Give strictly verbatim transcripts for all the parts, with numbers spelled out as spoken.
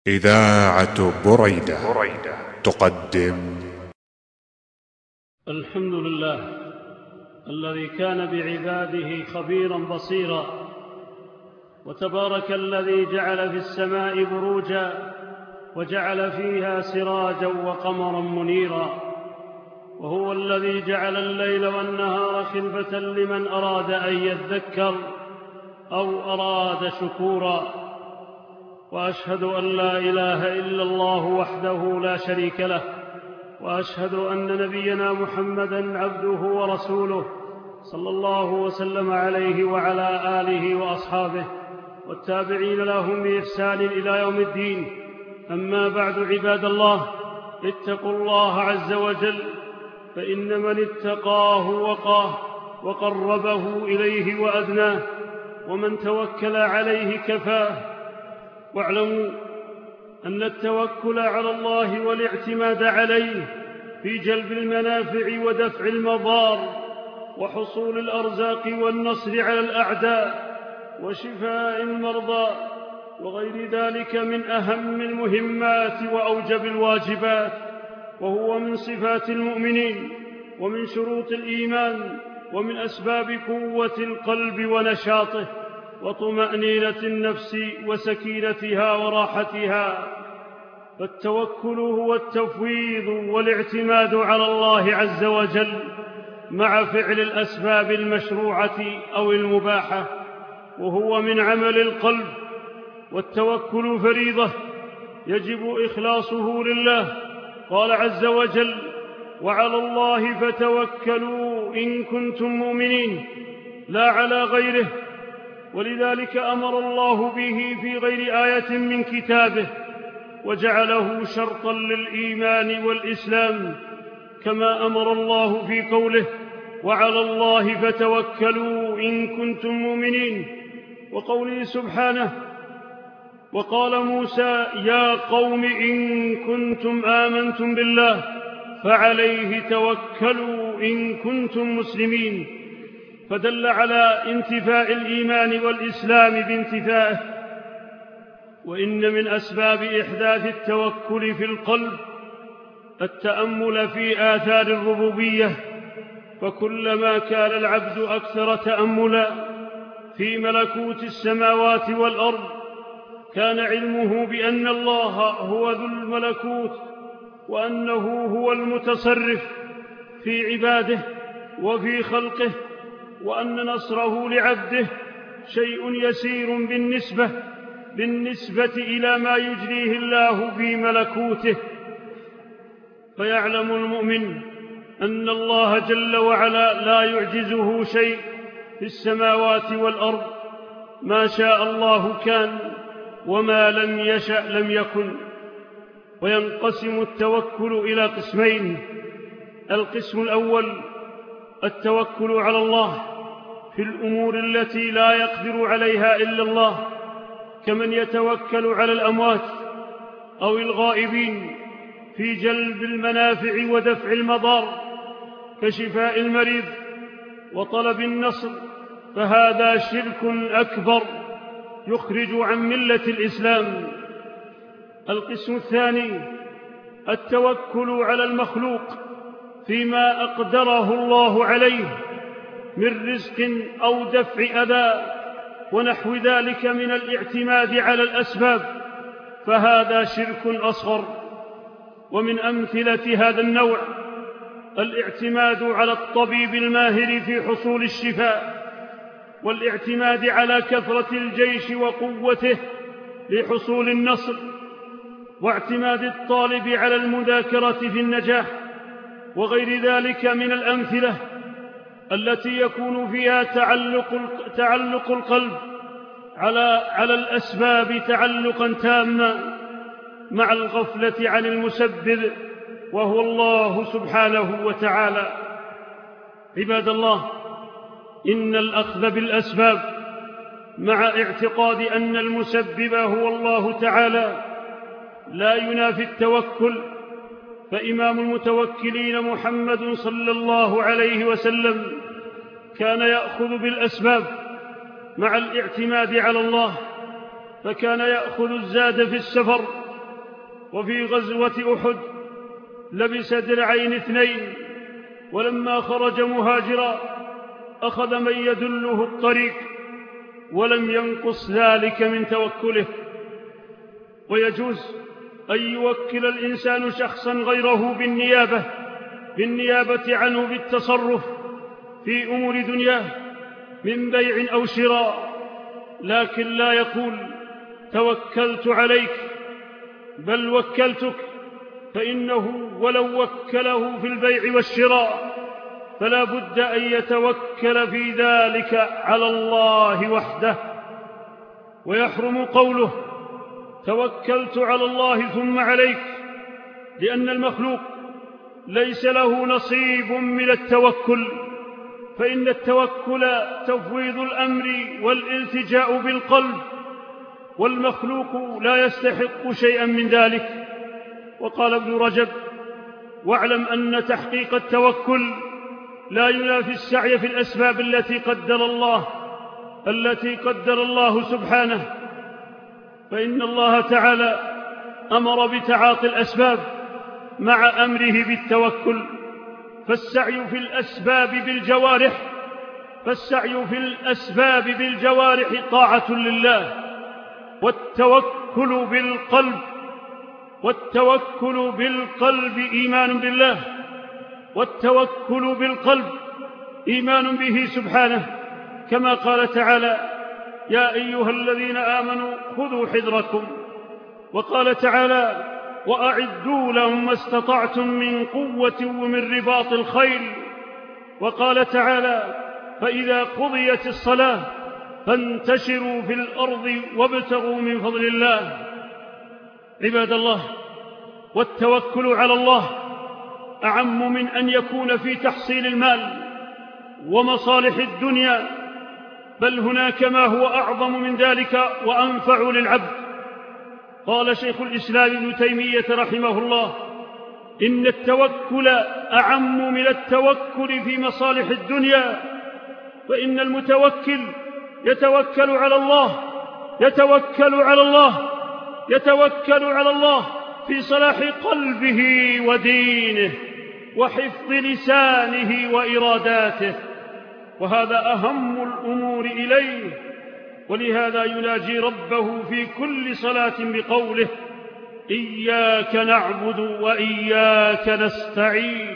إذاعة بريدة تقدم. الحمد لله الذي كان بعباده خبيرا بصيرا، وتبارك الذي جعل في السماء بروجا وجعل فيها سراجا وقمرا منيرا، وهو الذي جعل الليل والنهار خلفة لمن أراد أن يذكر أو أراد شكورا. وأشهد أن لا إله إلا الله وحده لا شريك له، وأشهد أن نبينا محمدًا عبده ورسوله صلى الله وسلم عليه وعلى آله وأصحابه والتابعين لهم بإحسان إلى يوم الدين. أما بعد، عباد الله، اتقوا الله عز وجل، فإن من اتقاه وقاه وقربه إليه وأدناه، ومن توكل عليه كفاه. واعلموا أن التوكل على الله والاعتماد عليه في جلب المنافع ودفع المضار وحصول الأرزاق والنصر على الأعداء وشفاء المرضى وغير ذلك من أهم المهمات وأوجب الواجبات، وهو من صفات المؤمنين ومن شروط الإيمان ومن أسباب قوة القلب ونشاطه وطمأنينة النفس وسكينتها وراحتها. فالتوكل هو التفويض والاعتماد على الله عز وجل مع فعل الأسباب المشروعة أو المباحة، وهو من عمل القلب. والتوكل فريضة يجب إخلاصه لله. قال عز وجل: وعلى الله فتوكلوا إن كنتم مؤمنين، لا على غيره. ولذلك أمر الله به في غير آية من كتابه، وجعله شرطا للإيمان والإسلام، كما أمر الله في قوله: وعلى الله فتوكلوا إن كنتم مؤمنين، وقوله سبحانه: وقال موسى يا قوم إن كنتم آمنتم بالله فعليه توكلوا إن كنتم مسلمين، فدل على انتفاء الإيمان والإسلام بانتفائه. وإن من أسباب إحداث التوكل في القلب التأمل في آثار الربوبية، فكلما كان العبد أكثر تأملا في ملكوت السماوات والأرض كان علمه بأن الله هو ذو الملكوت، وأنه هو المتصرف في عباده وفي خلقه، وأن نصره لعبده شيء يسير بالنسبة بالنسبة إلى ما يجريه الله في ملكوته. فيعلم المؤمن أن الله جل وعلا لا يعجزه شيء في السماوات والأرض، ما شاء الله كان وما لم يشأ لم يكن. وينقسم التوكل إلى قسمين: القسم الأول التوكل على الله في الأمور التي لا يقدر عليها إلا الله، كمن يتوكل على الأموات أو الغائبين في جلب المنافع ودفع المضار، كشفاء المريض وطلب النصر، فهذا شرك أكبر يخرج عن ملة الإسلام. القسم الثاني التوكل على المخلوق فيما أقدره الله عليه من رزق أو دفع أذى ونحو ذلك من الاعتماد على الأسباب، فهذا شرك أصغر. ومن أمثلة هذا النوع الاعتماد على الطبيب الماهر في حصول الشفاء، والاعتماد على كثرة الجيش وقوته لحصول النصر، واعتماد الطالب على المذاكرة في النجاح، وغير ذلك من الأمثلة التي يكون فيها تعلق, تعلق القلب على, على الأسباب تعلقا تاما مع الغفلة عن المسبب، وهو الله سبحانه وتعالى. عباد الله، إن الأخذ بالأسباب مع اعتقاد أن المسبب هو الله تعالى لا ينافي التوكل. فإمام المتوكلين محمد صلى الله عليه وسلم كان يأخذ بالأسباب مع الاعتماد على الله، فكان يأخذ الزاد في السفر وفي غزوة أحد لبس درعين اثنين، ولما خرج مهاجرا أخذ من يدله الطريق، ولم ينقص ذلك من توكله. ويجوز أن يوكل الإنسان شخصا غيره بالنيابة بالنيابة عنه بالتصرف في أمور دنياه من بيع أو شراء، لكن لا يقول توكلت عليك، بل وكلتك، فإنه ولو وكله في البيع والشراء فلا بد أن يتوكل في ذلك على الله وحده. ويحرم قوله توكلت على الله ثم عليك، لأن المخلوق ليس له نصيب من التوكل، فإن التوكل تفويض الأمر والالتجاء بالقلب، والمخلوق لا يستحق شيئا من ذلك. وقال ابن رجب: واعلم أن تحقيق التوكل لا ينافي السعي في الأسباب التي قدر الله التي قدر الله سبحانه، فإن الله تعالى أمر بتعاطي الأسباب مع أمره بالتوكل، فالسعي في الأسباب بالجوارح فالسعي في الأسباب بالجوارح طاعة لله، والتوكل بالقلب والتوكل بالقلب إيمان بالله والتوكل بالقلب إيمان به سبحانه، كما قال تعالى: يا أيها الذين آمنوا خذوا حذركم. وقال تعالى: وأعدوا لهم ما استطعتم من قوة ومن رباط الخيل. وقال تعالى: فإذا قضيت الصلاة فانتشروا في الأرض وابتغوا من فضل الله. عباد الله، والتوكل على الله أعم من أن يكون في تحصيل المال ومصالح الدنيا، بل هناك ما هو أعظم من ذلك وأنفع للعبد. قال شيخ الإسلام ابن تيمية رحمه الله: إن التوكل أعم من التوكل في مصالح الدنيا، فإن المتوكل يتوكل على الله يتوكل على الله يتوكل على الله في صلاح قلبه ودينه وحفظ لسانه وإراداته، وهذا أهم الأمور إليه. ولهذا يناجي ربه في كل صلاة بقوله: إياك نعبد وإياك نستعين.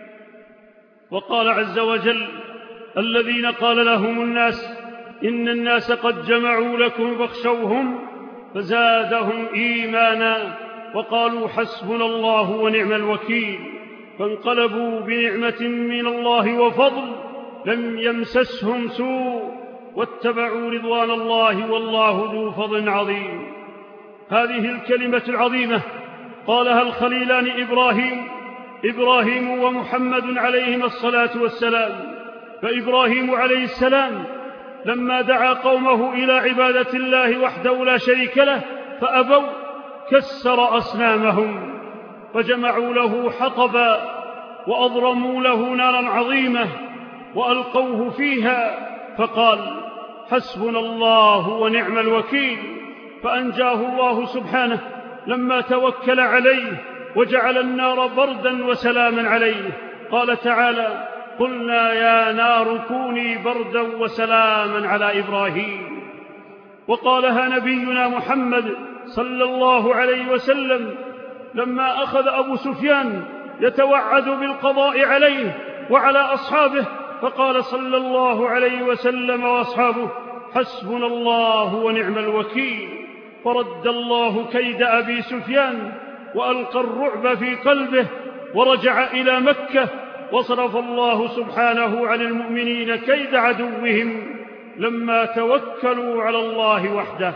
وقال عز وجل: الذين قال لهم الناس إن الناس قد جمعوا لكم فاخشوهم فزادهم إيمانا وقالوا حسبنا الله ونعم الوكيل، فانقلبوا بنعمة من الله وفضل لم يمسسهم سوء واتبعوا رضوان الله والله ذو فضل عظيم. هذه الكلمة العظيمة قالها الخليلان إبراهيم إبراهيم ومحمد عليهما الصلاة والسلام. فإبراهيم عليه السلام لما دعا قومه إلى عبادة الله وحده لا شريك له فأبوا كسر أصنامهم، فجمعوا له حطبا وأضرموا له نارا عظيمة وألقوه فيها، فقال: حسبنا الله ونعم الوكيل، فأنجاه الله سبحانه لما توكل عليه وجعل النار بردا وسلاما عليه. قال تعالى: قلنا يا نار كوني بردا وسلاما على إبراهيم. وقالها نبينا محمد صلى الله عليه وسلم لما أخذ أبو سفيان يتوعد بالقضاء عليه وعلى أصحابه، فقال صلى الله عليه وسلم وأصحابه: حسبنا الله ونعم الوكيل. فرد الله كيد أبي سفيان وألقى الرعب في قلبه ورجع إلى مكة، وصرف الله سبحانه عن المؤمنين كيد عدوهم لما توكلوا على الله وحده.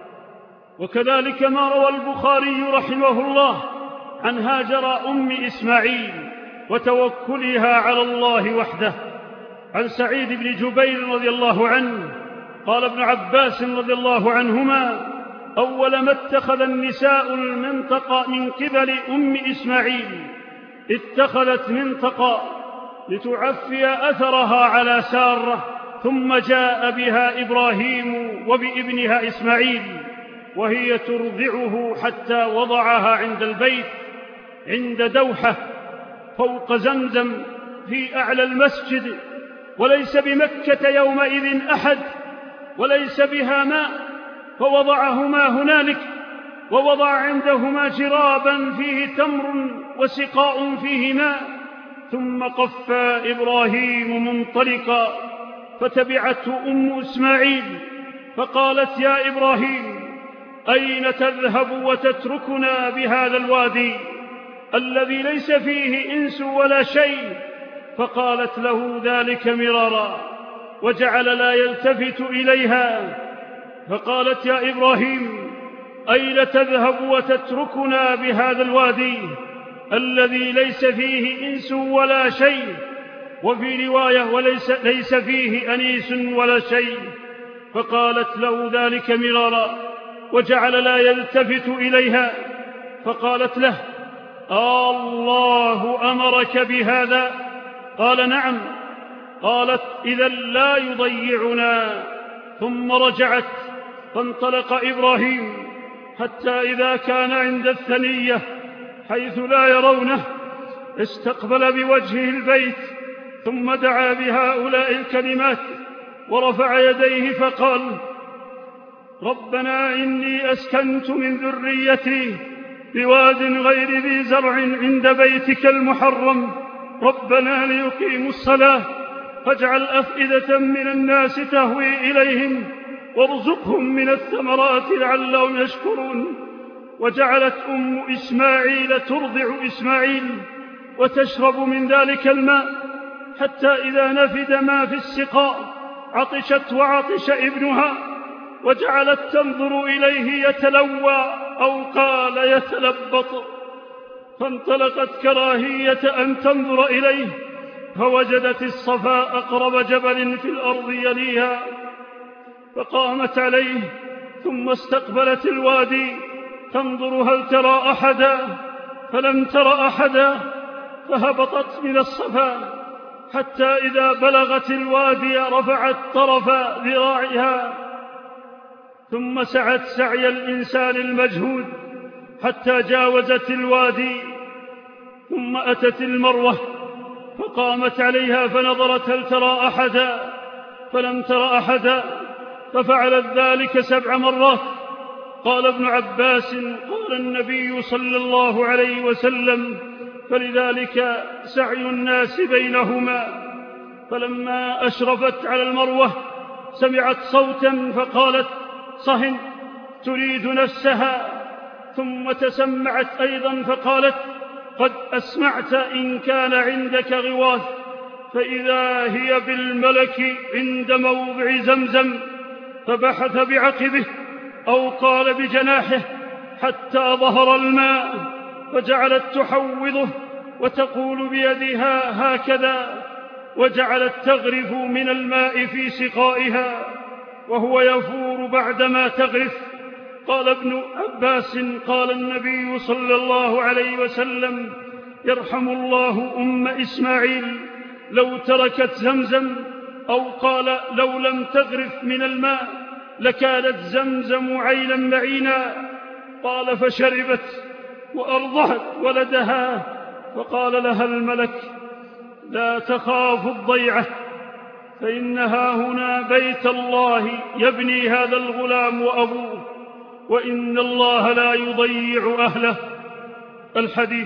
وكذلك ما روى البخاري رحمه الله عن هاجر أم إسماعيل وتوكلها على الله وحده، عن سعيد بن جبير رضي الله عنه قال ابن عباس رضي الله عنهما: أول ما اتخذ النساء المنطقة من قبل أم إسماعيل اتخذت منطقة لتعفي أثرها على سارة، ثم جاء بها إبراهيم وبابنها إسماعيل، وهي ترضعه حتى وضعها عند البيت عند دوحة فوق زمزم في أعلى المسجد، وليس بمكة يومئذ أحد وليس بها ماء، فوضعهما هنالك، ووضع عندهما جرابا فيه تمر وسقاء فيه ماء، ثم قفى إبراهيم منطلقا، فتبعته أم إسماعيل فقالت: يا إبراهيم، أين تذهب وتتركنا بهذا الوادي الذي ليس فيه إنس ولا شيء؟ فقالت له ذلك مرارا، وجعل لا يلتفت إليها. فقالت: يا إبراهيم، أين تذهب وتتركنا بهذا الوادي الذي ليس فيه إنس ولا شيء؟ وفي رواية: وليس ليس فيه أنيس ولا شيء. فقالت له ذلك مرارا، وجعل لا يلتفت إليها. فقالت له: الله أمرك بهذا؟ قال: نعم. قالت: إذا لا يضيعنا. ثم رجعت، فانطلق إبراهيم حتى إذا كان عند الثنية حيث لا يرونه استقبل بوجهه البيت، ثم دعا بهؤلاء الكلمات ورفع يديه فقال: ربنا إني أسكنت من ذريتي بواد غير ذي زرع عند بيتك المحرم، ربنا ليقيموا الصلاة فاجعل أفئدة من الناس تهوي إليهم وارزقهم من الثمرات لعلهم يشكرون. وجعلت أم إسماعيل ترضع إسماعيل وتشرب من ذلك الماء، حتى إذا نفد ما في السقاء عطشت وعطش ابنها، وجعلت تنظر إليه يتلوى أو قال يتلبط، فانطلقت كراهية أن تنظر إليه، فوجدت الصفا أقرب جبل في الأرض يليها، فقامت عليه ثم استقبلت الوادي تنظر هل ترى أحدا، فلم تر أحدا، فهبطت من الصفا حتى إذا بلغت الوادي رفعت طرف ذراعها، ثم سعت سعي الإنسان المجهود حتى جاوزت الوادي، ثم أتت المروة فقامت عليها فنظرت هل ترى أحدا، فلم تر أحدا، ففعلت ذلك سبع مرات. قال ابن عباس: قال النبي صلى الله عليه وسلم: فلذلك سعي الناس بينهما. فلما أشرفت على المروة سمعت صوتا فقالت: صهن، تريد نفسها، ثم تسمعت أيضا فقالت: قد أسمعت إن كان عندك غواث، فإذا هي بالملك عند موضع زمزم، فبحث بعقبه أو قال بجناحه حتى ظهر الماء، فجعلت تحوضه وتقول بيدها هكذا، وجعلت تغرف من الماء في سقائها وهو يفور بعدما تغرف. قال ابن عباس: قال النبي صلى الله عليه وسلم: يرحم الله أم إسماعيل لو تركت زمزم، أو قال لو لم تغرف من الماء لكانت زمزم عينا معينا. قال: فشربت وأرضعت ولدها، فقال لها الملك: لا تخاف الضيعة، فإنها هنا بيت الله يبني هذا الغلام وأبوه، وإن الله لا يضيع أهله. الحديث.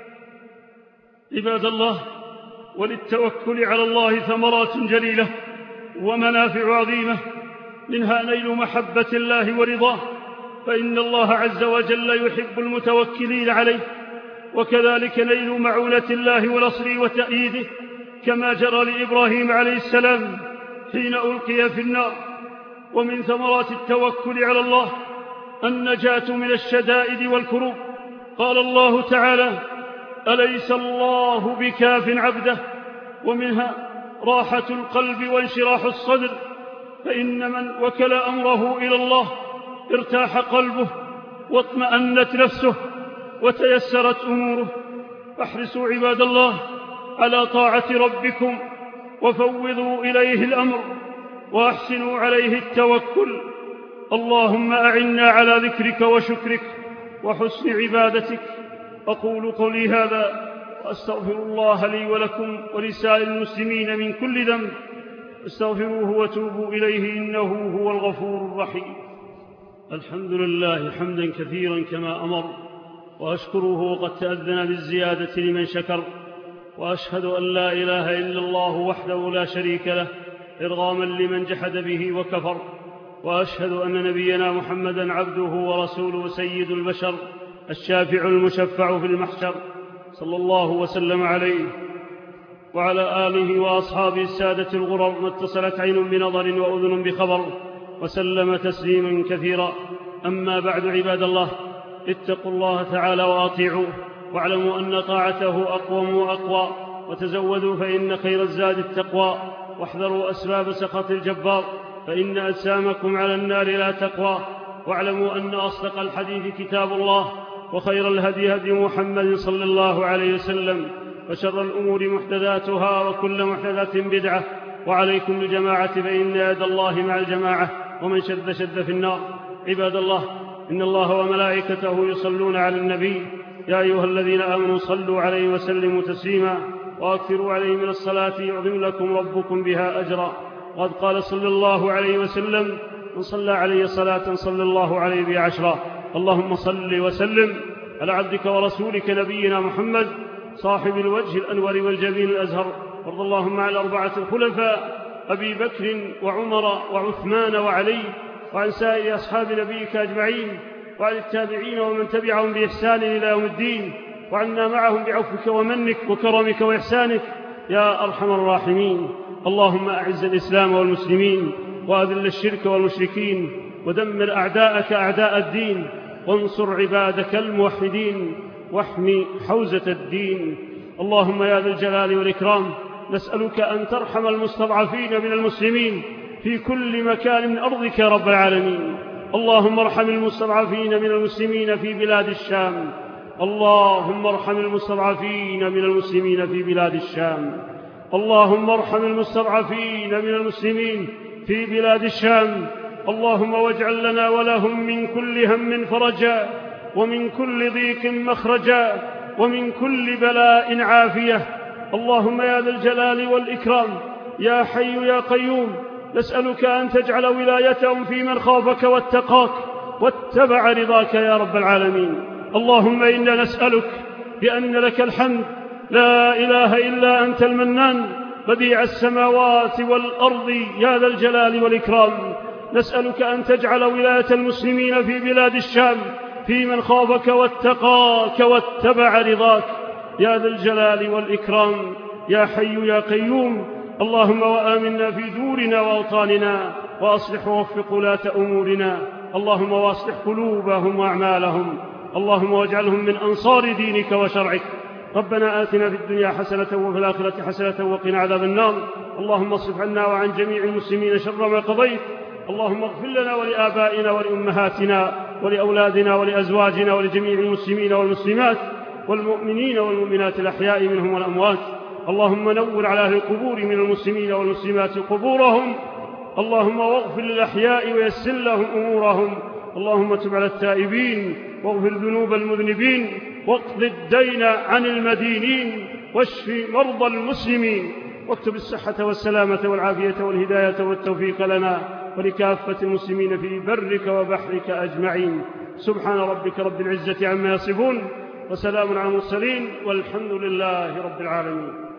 عباد الله، وللتوكل على الله ثمرات جليلة ومنافع عظيمة، منها نيل محبة الله ورضاه، فإن الله عز وجل يحب المتوكلين عليه، وكذلك نيل معونة الله ونصره وتأييده، كما جرى لإبراهيم عليه السلام حين ألقي في النار. ومن ثمرات التوكل على الله النجاة من الشدائد والكروب. قال الله تعالى: أليس الله بكاف عبده؟ ومنها راحة القلب وانشراح الصدر، فإن من وكل أمره إلى الله ارتاح قلبه واطمأنت نفسه وتيسرت أموره. فاحرصوا عباد الله على طاعة ربكم وفوضوا إليه الأمر وأحسنوا عليه التوكل. اللهم أعنا على ذكرك وشكرك وحسن عبادتك. أقول قولي هذا وأستغفر الله لي ولكم ولسائر المسلمين من كل ذنب، استغفروه وتوبوا إليه إنه هو الغفور الرحيم. الحمد لله حمدا كثيرا كما أمر، وأشكره وقد تأذن بالزيادة لمن شكر، وأشهد أن لا إله إلا الله وحده لا شريك له إرغاما لمن جحد به وكفر، وأشهد أن نبينا محمدا عبده ورسوله سيد البشر الشافع المشفع في المحشر، صلى الله وسلم عليه وعلى آله وأصحابه السادة الغرر، ما اتصلت عين بنظر وأذن بخبر، وسلم تسليما كثيرا. أما بعد، عباد الله، اتقوا الله تعالى وأطيعوه، واعلموا أن طاعته أقوم وأقوى، وتزودوا فإن خير الزاد التقوى، واحذروا أسباب سخط الجبار فإن أجسامكم على النار لا تقوى. واعلموا أن أصدق الحديث كتاب الله، وخير الهدي هدي محمد صلى الله عليه وسلم، وشر الأمور محدثاتها، وكل محدثة بدعة، وعليكم بالجماعة فإن يد الله مع الجماعة، ومن شد شد في النار. عباد الله، إن الله وملائكته يصلون على النبي، يا أيها الذين آمنوا صلوا عليه وسلموا تسليما، وأكثروا عليه من الصلاة يعظم لكم ربكم بها أجرا. وقد قال صلى الله عليه وسلم: من صلى عليه صلاة صلى الله عليه بها عشرا. اللهم صل وسلم على عبدك ورسولك نبينا محمد صاحب الوجه الأنور والجبين الأزهر، وارض اللهم عن الأربعة الخلفاء أبي بكر وعمر وعثمان وعلي، وعن سائر أصحاب نبيك أجمعين، وعن التابعين ومن تبعهم بإحسان إلى يوم الدين، وعنا معهم بعفوك ومنك وكرمك وإحسانك يا أرحم الراحمين. اللهم أعز الإسلام والمسلمين، وأذل الشرك والمشركين، ودمر أعداءك أعداء الدين، وانصر عبادك الموحدين، واحمي حوزة الدين. اللهم يا ذا الجلال والإكرام، نسألك أن ترحم المستضعفين من المسلمين في كل مكان من أرضك يا رب العالمين. اللهم ارحم المستضعفين من المسلمين في بلاد الشام. اللهم ارحم المستضعفين من المسلمين في بلاد الشام. اللهم ارحم المستضعفين من المسلمين في بلاد الشام. اللهم واجعل لنا ولهم من كل هم فرجا، ومن كل ضيق مخرجا، ومن كل بلاء عافية. اللهم يا ذا الجلال والإكرام، يا حي يا قيوم، نسألك أن تجعل ولايتهم في من خافك واتقاك واتبع رضاك يا رب العالمين. اللهم إنا نسألك بأن لك الحمد، لا إله إلا أنت المنان، بديع السماوات والأرض يا ذا الجلال والإكرام. نسألك أن تجعل ولاية المسلمين في بلاد الشام في من خافك واتقاك واتبع رضاك يا ذا الجلال والإكرام، يا حي يا قيوم. اللهم وآمنا في دورنا وأوطاننا، وأصلح ووفق ولاة أمورنا. اللهم واصلح قلوبهم وأعمالهم. اللهم واجعلهم من أنصار دينك وشرعك. ربنا آتنا في الدنيا حسنة وفي الآخرة حسنة وقنا عذاب النار. اللهم اصرف عنا وعن جميع المسلمين شر ما قضيت. اللهم اغفر لنا ولآبائنا ولأمهاتنا ولأولادنا ولأزواجنا ولجميع المسلمين والمسلمات والمؤمنين والمؤمنات الأحياء منهم والأموات. اللهم نور على أهل القبور من المسلمين والمسلمات قبورهم. اللهم واغفر للأحياء ويسر لهم أمورهم. اللهم تب على التائبين، واغفر ذنوب المذنبين، واقض الدين عن المدينين، واشف مرضى المسلمين، واكتب الصحة والسلامة والعافية والهداية والتوفيق لنا ولكافة المسلمين في برك وبحرك أجمعين. سبحان ربك رب العزة عما يصفون، وسلام على المرسلين، والحمد لله رب العالمين.